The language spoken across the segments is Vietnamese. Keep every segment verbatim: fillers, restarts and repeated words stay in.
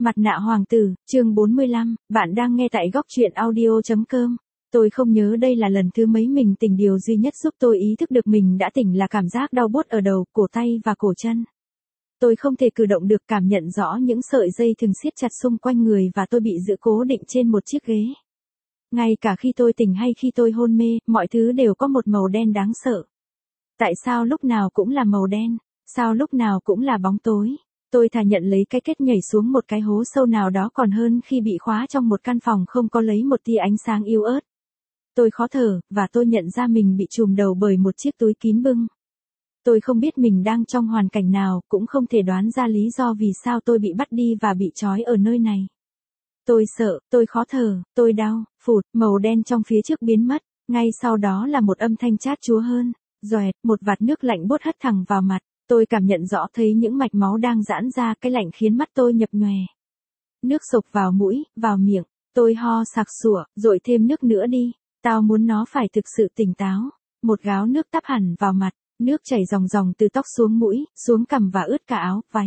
Mặt nạ hoàng tử, chương bốn mươi lăm, bạn đang nghe tại góc truyện audio.com. Tôi không nhớ đây là lần thứ mấy mình tỉnh, điều duy nhất giúp tôi ý thức được mình đã tỉnh là cảm giác đau buốt ở đầu, cổ tay và cổ chân. Tôi không thể cử động được, cảm nhận rõ những sợi dây thừng siết chặt xung quanh người và tôi bị giữ cố định trên một chiếc ghế. Ngay cả khi tôi tỉnh hay khi tôi hôn mê, mọi thứ đều có một màu đen đáng sợ. Tại sao lúc nào cũng là màu đen? Sao lúc nào cũng là bóng tối? Tôi thà nhận lấy cái kết nhảy xuống một cái hố sâu nào đó còn hơn khi bị khóa trong một căn phòng không có lấy một tia ánh sáng yếu ớt. Tôi khó thở, và tôi nhận ra mình bị trùm đầu bởi một chiếc túi kín bưng. Tôi không biết mình đang trong hoàn cảnh nào, cũng không thể đoán ra lý do vì sao tôi bị bắt đi và bị trói ở nơi này. Tôi sợ, tôi khó thở, tôi đau, phụt, màu đen trong phía trước biến mất, ngay sau đó là một âm thanh chát chúa hơn, doẹt, một vạt nước lạnh buốt hất thẳng vào mặt. Tôi cảm nhận rõ thấy những mạch máu đang giãn ra, cái lạnh khiến mắt tôi nhập nhòe. Nước sộc vào mũi, vào miệng, tôi ho sặc sụa, dội thêm nước nữa đi, tao muốn nó phải thực sự tỉnh táo. Một gáo nước tắp hẳn vào mặt, nước chảy ròng ròng từ tóc xuống mũi, xuống cằm và ướt cả áo, váy.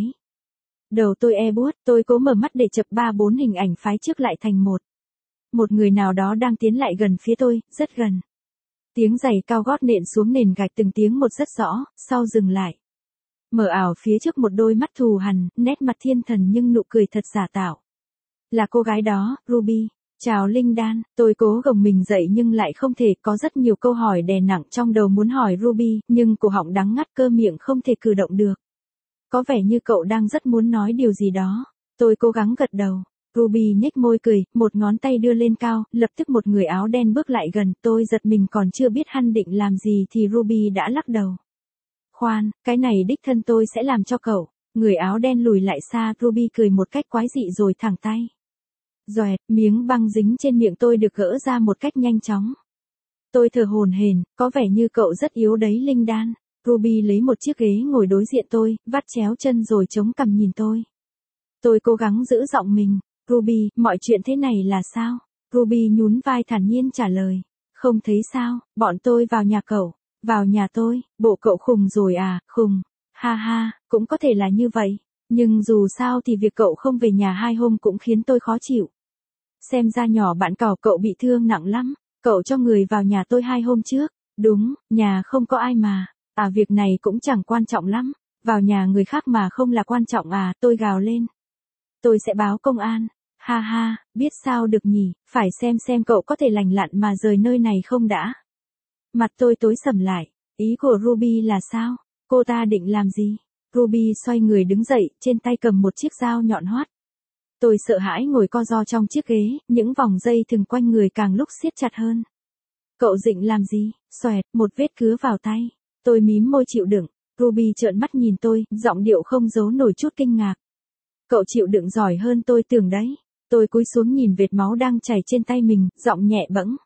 Đầu tôi e buốt, tôi cố mở mắt để chập ba bốn hình ảnh phái trước lại thành một. Một người nào đó đang tiến lại gần phía tôi, rất gần. Tiếng giày cao gót nện xuống nền gạch từng tiếng một rất rõ, sau dừng lại. Mở ảo phía trước một đôi mắt thù hằn, nét mặt thiên thần nhưng nụ cười thật giả tạo. Là cô gái đó, Ruby. Chào Linh Đan, tôi cố gồng mình dậy nhưng lại không thể, có rất nhiều câu hỏi đè nặng trong đầu muốn hỏi Ruby, nhưng cổ họng đắng ngắt, cơ miệng không thể cử động được. Có vẻ như cậu đang rất muốn nói điều gì đó. Tôi cố gắng gật đầu. Ruby nhếch môi cười, một ngón tay đưa lên cao, lập tức một người áo đen bước lại gần, tôi giật mình còn chưa biết hắn định làm gì thì Ruby đã lắc đầu. Khoan, cái này đích thân tôi sẽ làm cho cậu. Người áo đen lùi lại xa, Ruby cười một cách quái dị rồi thẳng tay. Doẹt, miếng băng dính trên miệng tôi được gỡ ra một cách nhanh chóng. Tôi thở hổn hển, có vẻ như cậu rất yếu đấy Linh Đan. Ruby lấy một chiếc ghế ngồi đối diện tôi, vắt chéo chân rồi chống cằm nhìn tôi. Tôi cố gắng giữ giọng mình. Ruby, mọi chuyện thế này là sao? Ruby nhún vai thản nhiên trả lời. Không thấy sao, bọn tôi vào nhà cậu. Vào nhà tôi, bộ cậu khùng rồi à, khùng. Ha ha, cũng có thể là như vậy. Nhưng dù sao thì việc cậu không về nhà hai hôm cũng khiến tôi khó chịu. Xem ra nhỏ bạn cậu cậu bị thương nặng lắm. Cậu cho người vào nhà tôi hai hôm trước. Đúng, nhà không có ai mà. À, việc này cũng chẳng quan trọng lắm. Vào nhà người khác mà không là quan trọng à, tôi gào lên. Tôi sẽ báo công an. Ha ha, biết sao được nhỉ, phải xem xem cậu có thể lành lặn mà rời nơi này không đã. Mặt tôi tối sầm lại. Ý của Ruby là sao? Cô ta định làm gì? Ruby xoay người đứng dậy, trên tay cầm một chiếc dao nhọn hoắt. Tôi sợ hãi ngồi co ro trong chiếc ghế, những vòng dây thừng quanh người càng lúc siết chặt hơn. Cậu định làm gì? Xoẹt, một vết cứa vào tay. Tôi mím môi chịu đựng. Ruby trợn mắt nhìn tôi, giọng điệu không giấu nổi chút kinh ngạc. Cậu chịu đựng giỏi hơn tôi tưởng đấy. Tôi cúi xuống nhìn vệt máu đang chảy trên tay mình, giọng nhẹ bẫng.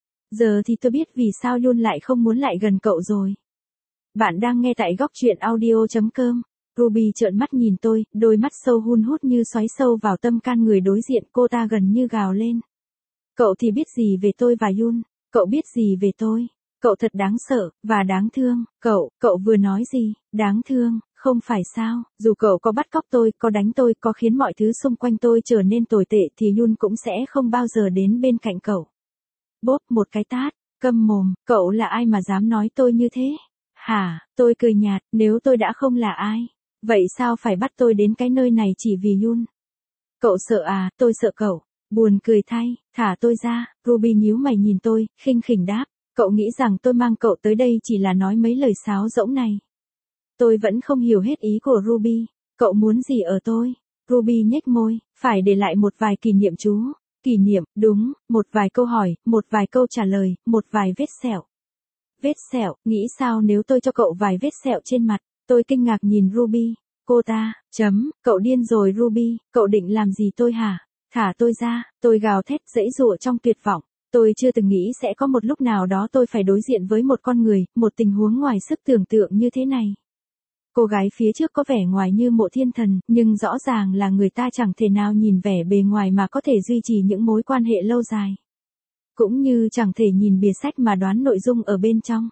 Giờ thì tôi biết vì sao Yun lại không muốn lại gần cậu rồi. Bạn đang nghe tại góc truyện audio.com. Ruby trợn mắt nhìn tôi, đôi mắt sâu hun hút như xoáy sâu vào tâm can người đối diện, cô ta gần như gào lên. Cậu thì biết gì về tôi và Yun? Cậu biết gì về tôi? Cậu thật đáng sợ, và đáng thương. Cậu, cậu vừa nói gì? Đáng thương, không phải sao? Dù cậu có bắt cóc tôi, có đánh tôi, có khiến mọi thứ xung quanh tôi trở nên tồi tệ thì Yun cũng sẽ không bao giờ đến bên cạnh cậu. Bốp một cái tát, câm mồm, cậu là ai mà dám nói tôi như thế? Hả, tôi cười nhạt, nếu tôi đã không là ai, vậy sao phải bắt tôi đến cái nơi này chỉ vì Yun? Cậu sợ à, tôi sợ cậu. Buồn cười thay, thả tôi ra. Ruby nhíu mày nhìn tôi, khinh khỉnh đáp. Cậu nghĩ rằng tôi mang cậu tới đây chỉ là nói mấy lời sáo rỗng này. Tôi vẫn không hiểu hết ý của Ruby. Cậu muốn gì ở tôi? Ruby nhếch môi, phải để lại một vài kỷ niệm chú. Kỷ niệm, đúng, một vài câu hỏi, một vài câu trả lời, một vài vết sẹo. Vết sẹo, nghĩ sao nếu tôi cho cậu vài vết sẹo trên mặt? Tôi kinh ngạc nhìn Ruby. Cô ta, chấm, cậu điên rồi Ruby, cậu định làm gì tôi hả? Thả tôi ra, tôi gào thét giãy giụa trong tuyệt vọng. Tôi chưa từng nghĩ sẽ có một lúc nào đó tôi phải đối diện với một con người, một tình huống ngoài sức tưởng tượng như thế này. Cô gái phía trước có vẻ ngoài như mộ thiên thần, nhưng rõ ràng là người ta chẳng thể nào nhìn vẻ bề ngoài mà có thể duy trì những mối quan hệ lâu dài. Cũng như chẳng thể nhìn bìa sách mà đoán nội dung ở bên trong.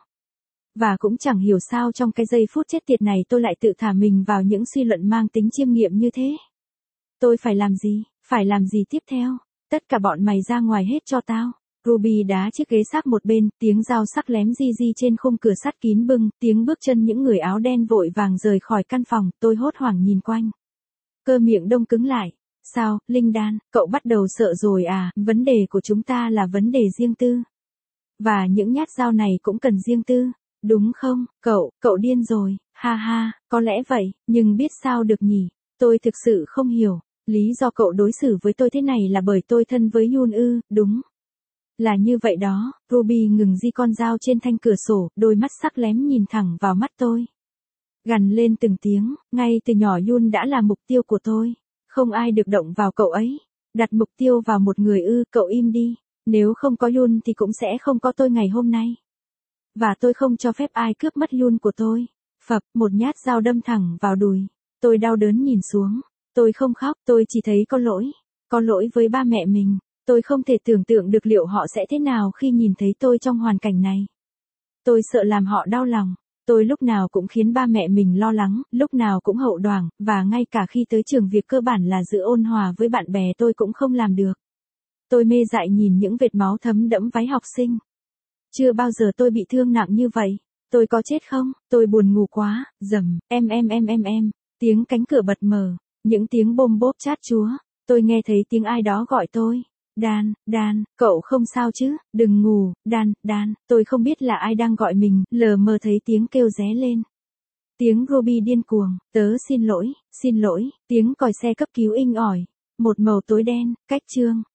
Và cũng chẳng hiểu sao trong cái giây phút chết tiệt này tôi lại tự thả mình vào những suy luận mang tính chiêm nghiệm như thế. Tôi phải làm gì, phải làm gì tiếp theo? Tất cả bọn mày ra ngoài hết cho tao. Ruby đá chiếc ghế sát một bên, tiếng dao sắc lém di di trên khung cửa sắt kín bưng, tiếng bước chân những người áo đen vội vàng rời khỏi căn phòng, tôi hốt hoảng nhìn quanh. Cơ miệng đông cứng lại. Sao, Linh Đan, cậu bắt đầu sợ rồi à, vấn đề của chúng ta là vấn đề riêng tư. Và những nhát dao này cũng cần riêng tư, đúng không, cậu, cậu điên rồi, ha ha, có lẽ vậy, nhưng biết sao được nhỉ, tôi thực sự không hiểu, lý do cậu đối xử với tôi thế này là bởi tôi thân với Yun ư, đúng. Là như vậy đó, Ruby ngừng di con dao trên thanh cửa sổ, đôi mắt sắc lém nhìn thẳng vào mắt tôi. Gằn lên từng tiếng, ngay từ nhỏ Yun đã là mục tiêu của tôi. Không ai được động vào cậu ấy. Đặt mục tiêu vào một người ư, cậu im đi. Nếu không có Yun thì cũng sẽ không có tôi ngày hôm nay. Và tôi không cho phép ai cướp mất Yun của tôi. Phập, một nhát dao đâm thẳng vào đùi. Tôi đau đớn nhìn xuống. Tôi không khóc, tôi chỉ thấy có lỗi. Có lỗi với ba mẹ mình. Tôi không thể tưởng tượng được liệu họ sẽ thế nào khi nhìn thấy tôi trong hoàn cảnh này. Tôi sợ làm họ đau lòng. Tôi lúc nào cũng khiến ba mẹ mình lo lắng, lúc nào cũng hậu đoàng, và ngay cả khi tới trường việc cơ bản là giữ ôn hòa với bạn bè tôi cũng không làm được. Tôi mê dại nhìn những vệt máu thấm đẫm váy học sinh. Chưa bao giờ tôi bị thương nặng như vậy. Tôi có chết không? Tôi buồn ngủ quá, rầm, em em em em em. Tiếng cánh cửa bật mở, những tiếng bôm bốp chát chúa. Tôi nghe thấy tiếng ai đó gọi tôi. Dan, Dan, cậu không sao chứ, đừng ngủ, Dan, Dan, tôi không biết là ai đang gọi mình, lờ mờ thấy tiếng kêu ré lên. Tiếng Ruby điên cuồng, tớ xin lỗi, xin lỗi, tiếng còi xe cấp cứu inh ỏi, một màu tối đen, cách chương.